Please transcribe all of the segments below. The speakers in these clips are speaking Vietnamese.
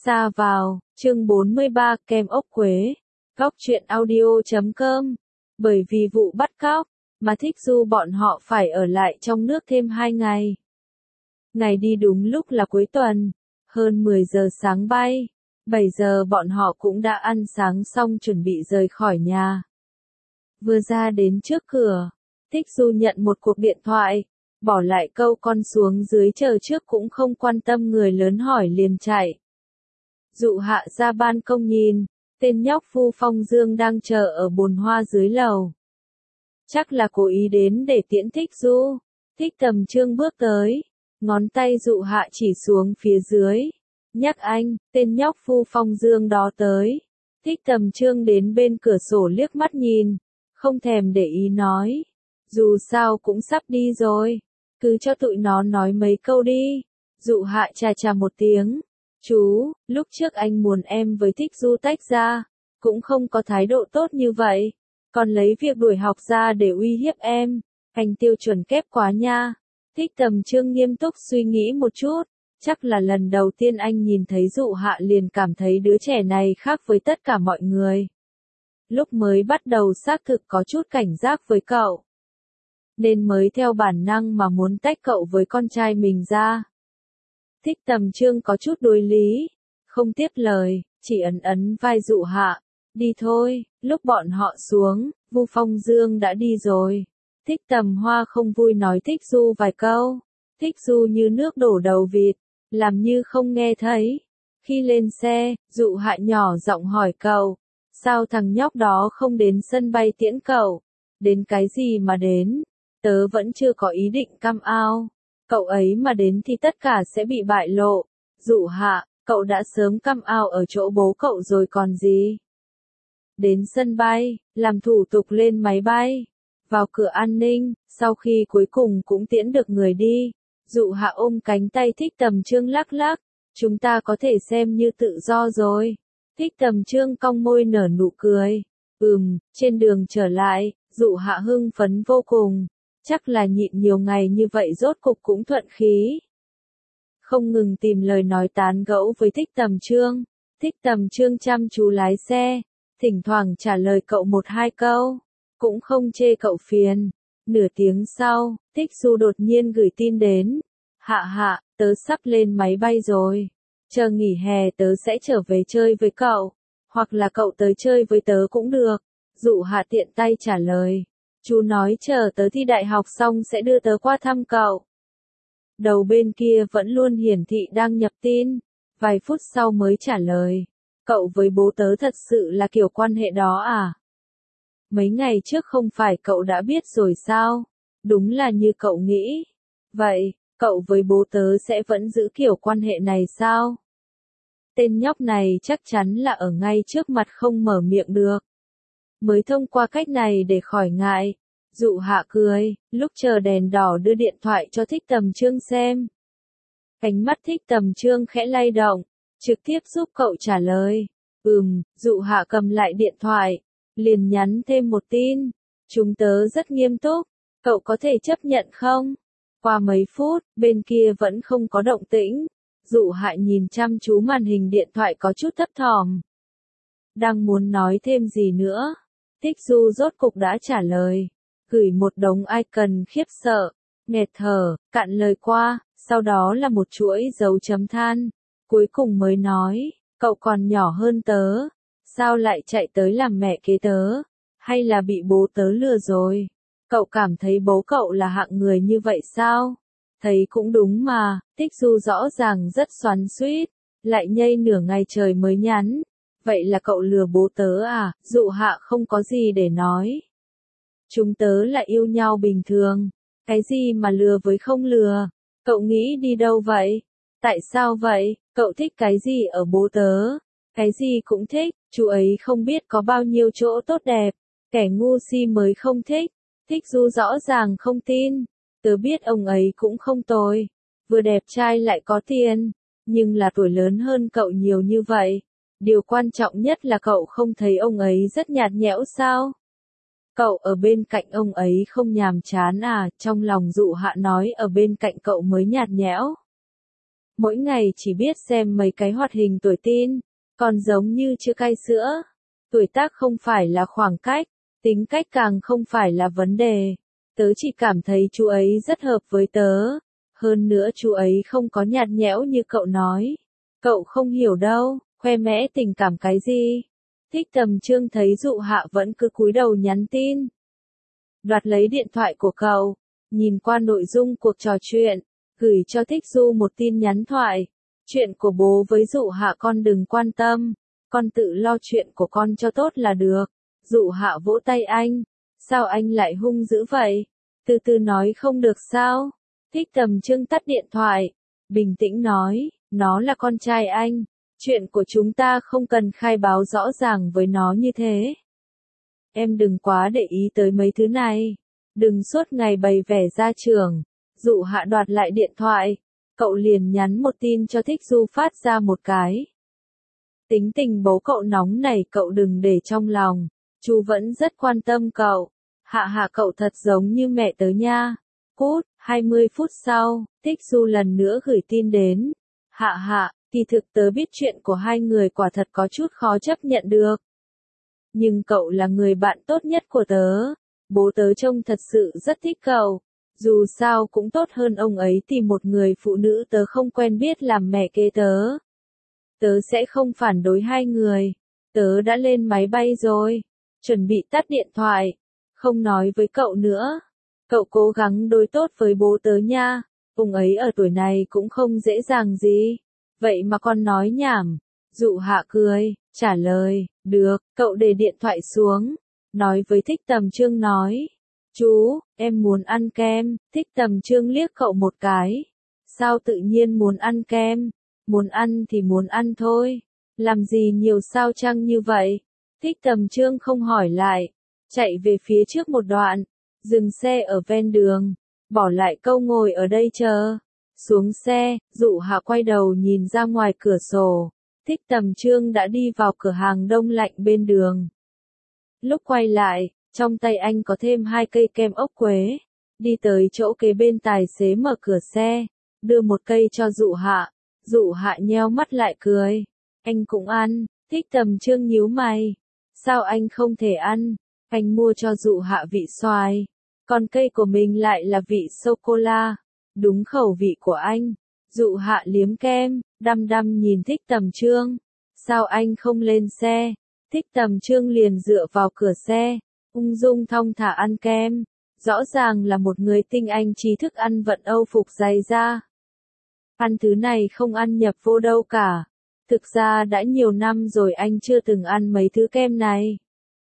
Xa vào, chương 43, kem ốc quế. Góc truyện audio.com. Bởi vì vụ bắt cóc, mà Thích Du bọn họ phải ở lại trong nước thêm 2 ngày. Ngày đi đúng lúc là cuối tuần, hơn 10 giờ sáng bay. 7 giờ bọn họ cũng đã ăn sáng xong chuẩn bị rời khỏi nhà. Vừa ra đến trước cửa, Thích Du nhận một cuộc điện thoại, bỏ lại câu con xuống dưới chờ trước cũng không quan tâm người lớn hỏi liền chạy. Dụ Hạ ra ban công nhìn, tên nhóc Vu Phong Dương đang chờ ở bồn hoa dưới lầu. Chắc là cố ý đến để tiễn Thích Du. Thích Tầm Trương bước tới, ngón tay Dụ Hạ chỉ xuống phía dưới. Nhắc anh, tên nhóc Vu Phong Dương đó tới. Thích Tầm Trương đến bên cửa sổ liếc mắt nhìn, không thèm để ý nói. Dù sao cũng sắp đi rồi, cứ cho tụi nó nói mấy câu đi. Dụ Hạ chà chà một tiếng. Chú, lúc trước anh muốn em với Thích Du tách ra, cũng không có thái độ tốt như vậy, còn lấy việc đuổi học ra để uy hiếp em, anh tiêu chuẩn kép quá nha. Thích Tầm Trương nghiêm túc suy nghĩ một chút, chắc là lần đầu tiên anh nhìn thấy Dụ Hạ liền cảm thấy đứa trẻ này khác với tất cả mọi người. Lúc mới bắt đầu xác thực có chút cảnh giác với cậu, nên mới theo bản năng mà muốn tách cậu với con trai mình ra. Thích Tầm Trương có chút đối lý, không tiếp lời, chỉ ấn ấn vai Dụ Hạ. Đi thôi. Lúc bọn họ xuống, Vu Phong Dương đã đi rồi. Thích Tầm Hoa không vui nói Thích Du vài câu. Thích Du như nước đổ đầu vịt, làm như không nghe thấy. Khi lên xe, Dụ Hạ nhỏ giọng hỏi cậu, sao thằng nhóc đó không đến sân bay tiễn cậu? Đến cái gì mà đến? Tớ vẫn chưa có ý định come out. Cậu ấy mà đến thì tất cả sẽ bị bại lộ. Dụ Hạ, cậu đã sớm come out ở chỗ bố cậu rồi còn gì. Đến sân bay, làm thủ tục lên máy bay, vào cửa an ninh, sau khi cuối cùng cũng tiễn được người đi. Dụ Hạ ôm cánh tay Thích Tầm Trương lắc lắc, chúng ta có thể xem như tự do rồi. Thích Tầm Trương cong môi nở nụ cười. Trên đường trở lại, Dụ Hạ hưng phấn vô cùng. Chắc là nhịn nhiều ngày như vậy rốt cục cũng thuận khí. Không ngừng tìm lời nói tán gẫu với Thích Tầm Trương. Thích Tầm Trương chăm chú lái xe, thỉnh thoảng trả lời cậu 1-2 câu, cũng không chê cậu phiền. Nửa tiếng sau, Thích Du đột nhiên gửi tin đến. Hạ, tớ sắp lên máy bay rồi. Chờ nghỉ hè tớ sẽ trở về chơi với cậu, hoặc là cậu tới chơi với tớ cũng được. Dụ Hạ tiện tay trả lời. Chú nói chờ tớ thi đại học xong sẽ đưa tớ qua thăm cậu. Đầu bên kia vẫn luôn hiển thị đang nhập tin, vài phút sau mới trả lời. Cậu với bố tớ thật sự là kiểu quan hệ đó à? Mấy ngày trước không phải cậu đã biết rồi sao? Đúng là như cậu nghĩ. Vậy, cậu với bố tớ sẽ vẫn giữ kiểu quan hệ này sao? Tên nhóc này chắc chắn là ở ngay trước mặt không mở miệng được. Mới thông qua cách này để khỏi ngại. Dụ Hạ cười, lúc chờ đèn đỏ đưa điện thoại cho Thích Tầm Trương xem. Ánh mắt Thích Tầm Trương khẽ lay động, trực tiếp giúp cậu trả lời. Dụ Hạ cầm lại điện thoại, liền nhắn thêm một tin. Chúng tớ rất nghiêm túc, cậu có thể chấp nhận không? Qua mấy phút, bên kia vẫn không có động tĩnh. Dụ Hạ nhìn chăm chú màn hình điện thoại có chút thấp thỏm. Đang muốn nói thêm gì nữa? Thích Du rốt cục đã trả lời. Gửi một đống icon khiếp sợ, nghẹt thở, cạn lời qua, sau đó là một chuỗi dấu chấm than. Cuối cùng mới nói, cậu còn nhỏ hơn tớ, sao lại chạy tới làm mẹ kế tớ, hay là bị bố tớ lừa rồi? Cậu cảm thấy bố cậu là hạng người như vậy sao? Thấy cũng đúng mà, Thích Du rõ ràng rất xoắn xuýt, lại nhây nửa ngày trời mới nhắn. Vậy là cậu lừa bố tớ à? Dụ Hạ không có gì để nói. Chúng tớ là yêu nhau bình thường. Cái gì mà lừa với không lừa? Cậu nghĩ đi đâu vậy? Tại sao vậy? Cậu thích cái gì ở bố tớ? Cái gì cũng thích, chú ấy không biết có bao nhiêu chỗ tốt đẹp. Kẻ ngu si mới không thích. Thích Du rõ ràng không tin. Tớ biết ông ấy cũng không tồi. Vừa đẹp trai lại có tiền. Nhưng là tuổi lớn hơn cậu nhiều như vậy. Điều quan trọng nhất là cậu không thấy ông ấy rất nhạt nhẽo sao? Cậu ở bên cạnh ông ấy không nhàm chán à? Trong lòng Dụ Hạ nói ở bên cạnh cậu mới nhạt nhẽo. mỗi ngày chỉ biết xem mấy cái hoạt hình tuổi teen, còn giống như chưa cai sữa. Tuổi tác không phải là khoảng cách, tính cách càng không phải là vấn đề. Tớ chỉ cảm thấy chú ấy rất hợp với tớ. Hơn nữa chú ấy không có nhạt nhẽo như cậu nói. Cậu không hiểu đâu, khoe mẽ tình cảm cái gì. Thích Tầm Chương thấy Dụ Hạ vẫn cứ cúi đầu nhắn tin. Đoạt lấy điện thoại của cậu, nhìn qua nội dung cuộc trò chuyện, gửi cho Thích Du một tin nhắn thoại. Chuyện của bố với Dụ Hạ con đừng quan tâm, con tự lo chuyện của con cho tốt là được. Dụ Hạ vỗ tay anh, sao anh lại hung dữ vậy? Từ từ nói không được sao? Thích Tầm Chương tắt điện thoại, bình tĩnh nói, nó là con trai anh, chuyện của chúng ta không cần khai báo rõ ràng với nó như thế. Em đừng quá để ý tới mấy thứ này, đừng suốt ngày bày vẻ ra trường. Dụ Hạ đoạt lại điện thoại, cậu liền nhắn một tin cho Thích Du phát ra một cái. Tính tình bố cậu nóng này cậu đừng để trong lòng, chú vẫn rất quan tâm cậu. Hạ Hạ cậu thật giống như mẹ tớ nha. Cút, 20 phút sau, Thích Du lần nữa gửi tin đến. Hạ Hạ, kỳ thực tớ biết chuyện của hai người quả thật có chút khó chấp nhận được. Nhưng cậu là người bạn tốt nhất của tớ. Bố tớ trông thật sự rất thích cậu. Dù sao cũng tốt hơn ông ấy tìm một người phụ nữ tớ không quen biết làm mẹ kế tớ. Tớ sẽ không phản đối hai người. Tớ đã lên máy bay rồi. Chuẩn bị tắt điện thoại. Không nói với cậu nữa. Cậu cố gắng đối tốt với bố tớ nha. Ông ấy ở tuổi này cũng không dễ dàng gì. Vậy mà con nói nhảm. Dụ Hạ cười, trả lời, được, cậu để điện thoại xuống. Nói với Thích Tầm Chương nói. Chú, em muốn ăn kem. Thích Tầm Chương liếc cậu một cái. Sao tự nhiên muốn ăn kem? Muốn ăn thì muốn ăn thôi. Làm gì nhiều sao chăng như vậy? Thích Tầm Chương không hỏi lại. Chạy về phía trước một đoạn. Dừng xe ở ven đường. Bỏ lại câu ngồi ở đây chờ. Xuống xe, Dụ Hạ quay đầu nhìn ra ngoài cửa sổ. Thích Tầm Chương đã đi vào cửa hàng đông lạnh bên đường. Lúc quay lại, trong tay anh có thêm 2 cây kem ốc quế. Đi tới chỗ kế bên tài xế mở cửa xe, đưa một cây cho Dụ Hạ. Dụ Hạ nheo mắt lại cười. Anh cũng ăn. Thích Tầm Chương nhíu mày. Sao anh không thể ăn? Anh mua cho Dụ Hạ vị xoài. Còn cây của mình lại là vị sô-cô-la. Đúng khẩu vị của anh. Dụ Hạ liếm kem, đăm đăm nhìn Thích Tầm Chương. Sao anh không lên xe? Thích Tầm Chương liền dựa vào cửa xe, ung dung thong thả ăn kem. Rõ ràng là một người tinh anh trí thức ăn vận Âu phục dày da. Ăn thứ này không ăn nhập vô đâu cả. Thực ra đã nhiều năm rồi anh chưa từng ăn mấy thứ kem này.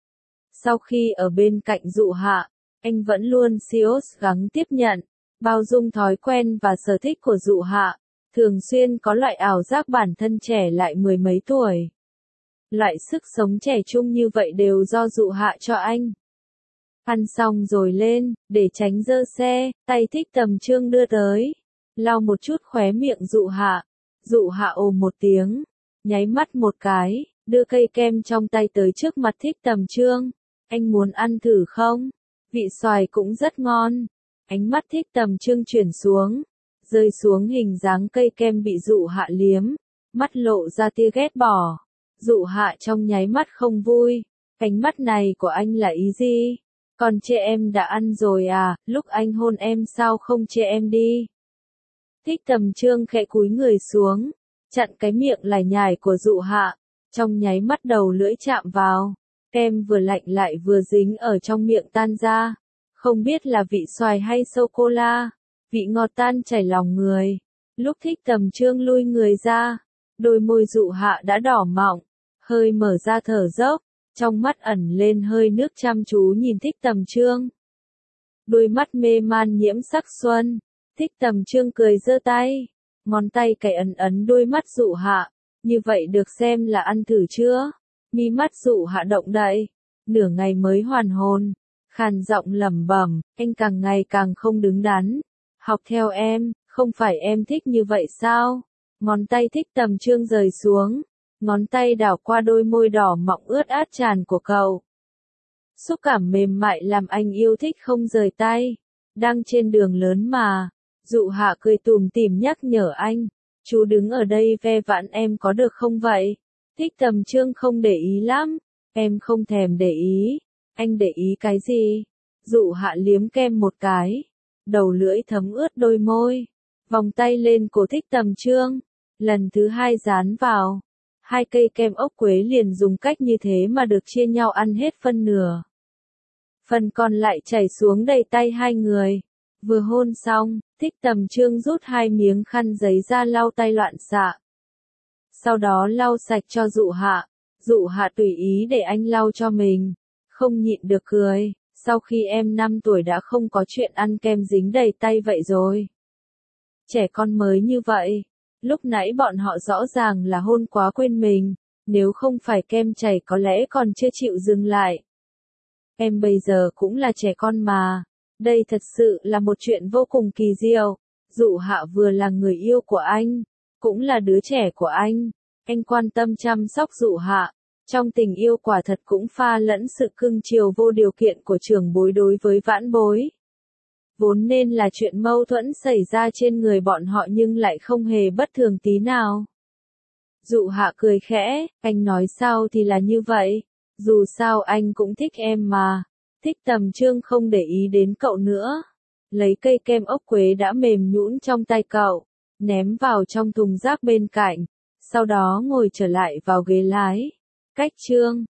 Sau khi ở bên cạnh Dụ Hạ, anh vẫn luôn cố gắng tiếp nhận, bao dung thói quen và sở thích của Dụ Hạ, thường xuyên có loại ảo giác bản thân trẻ lại mười mấy tuổi. Loại sức sống trẻ trung như vậy đều do Dụ Hạ cho anh. Ăn xong rồi lên, để tránh dơ xe, tay Thích Tầm Chương đưa tới, lau một chút khóe miệng Dụ Hạ. Dụ Hạ ồ một tiếng, nháy mắt một cái, đưa cây kem trong tay tới trước mặt Thích Tầm Chương. Anh muốn ăn thử không? Vị xoài cũng rất ngon. Ánh mắt Thích Tầm Chương chuyển xuống, rơi xuống hình dáng cây kem bị Dụ Hạ liếm, mắt lộ ra tia ghét bỏ. Dụ Hạ trong nháy mắt không vui. Ánh mắt này của anh là ý gì? Còn chê em đã ăn rồi à? Lúc anh hôn em sao không chê em đi? Thích Tầm Chương khẽ cúi người xuống, chặn cái miệng lải nhải của Dụ Hạ. Trong nháy mắt đầu lưỡi chạm vào, kem vừa lạnh lại vừa dính ở trong miệng tan ra. Không biết là vị xoài hay sô-cô-la, vị ngọt tan chảy lòng người. Lúc Thích Tầm Chương lui người ra, đôi môi Dụ Hạ đã đỏ mọng, hơi mở ra thở dốc, trong mắt ẩn lên hơi nước chăm chú nhìn Thích Tầm Chương. Đôi mắt mê man nhiễm sắc xuân. Thích Tầm Chương cười giơ tay, ngón tay cày ấn ấn đôi mắt Dụ Hạ. Như vậy được xem là ăn thử chưa? Mi mắt Dụ Hạ động đậy, nửa ngày mới hoàn hồn, khàn giọng lẩm bẩm, anh càng ngày càng không đứng đắn. Học theo em, không phải em thích như vậy sao? Ngón tay Thích Tầm Chương rời xuống, ngón tay đảo qua đôi môi đỏ mọng ướt át tràn của cậu. Xúc cảm mềm mại làm anh yêu thích không rời tay. Đang trên đường lớn mà. Dụ Hạ cười tủm tỉm nhắc nhở anh. Chú đứng ở đây ve vãn em có được không vậy? Thích Tầm Trương không để ý lắm. Em không thèm để ý. Anh để ý cái gì? Dụ Hạ liếm kem một cái. Đầu lưỡi thấm ướt đôi môi. Vòng tay lên cổ Thích Tầm Trương. Lần thứ 2 dán vào. 2 cây kem ốc quế liền dùng cách như thế mà được chia nhau ăn hết phân nửa. Phần còn lại chảy xuống đầy tay hai người. Vừa hôn xong, Thích Tầm Trương rút 2 miếng khăn giấy ra lau tay loạn xạ. Sau đó lau sạch cho Dụ Hạ. Dụ Hạ tùy ý để anh lau cho mình. Không nhịn được cười. Sau khi em 5 tuổi đã không có chuyện ăn kem dính đầy tay vậy rồi. Trẻ con mới như vậy. Lúc nãy bọn họ rõ ràng là hôn quá quên mình. Nếu không phải kem chảy có lẽ còn chưa chịu dừng lại. Em bây giờ cũng là trẻ con mà. Đây thật sự là một chuyện vô cùng kỳ diệu. Dụ Hạ vừa là người yêu của anh, cũng là đứa trẻ của anh. Anh quan tâm chăm sóc Dụ Hạ. Trong tình yêu quả thật cũng pha lẫn sự cưng chiều vô điều kiện của trưởng bối đối với vãn bối. Vốn nên là chuyện mâu thuẫn xảy ra trên người bọn họ nhưng lại không hề bất thường tí nào. Dụ Hạ cười khẽ, anh nói sao thì là như vậy. Dù sao anh cũng thích em mà. Thích Tầm Trương không để ý đến cậu nữa. Lấy cây kem ốc quế đã mềm nhũn trong tay cậu, ném vào trong thùng rác bên cạnh. Sau đó ngồi trở lại vào ghế lái. Cách Trương.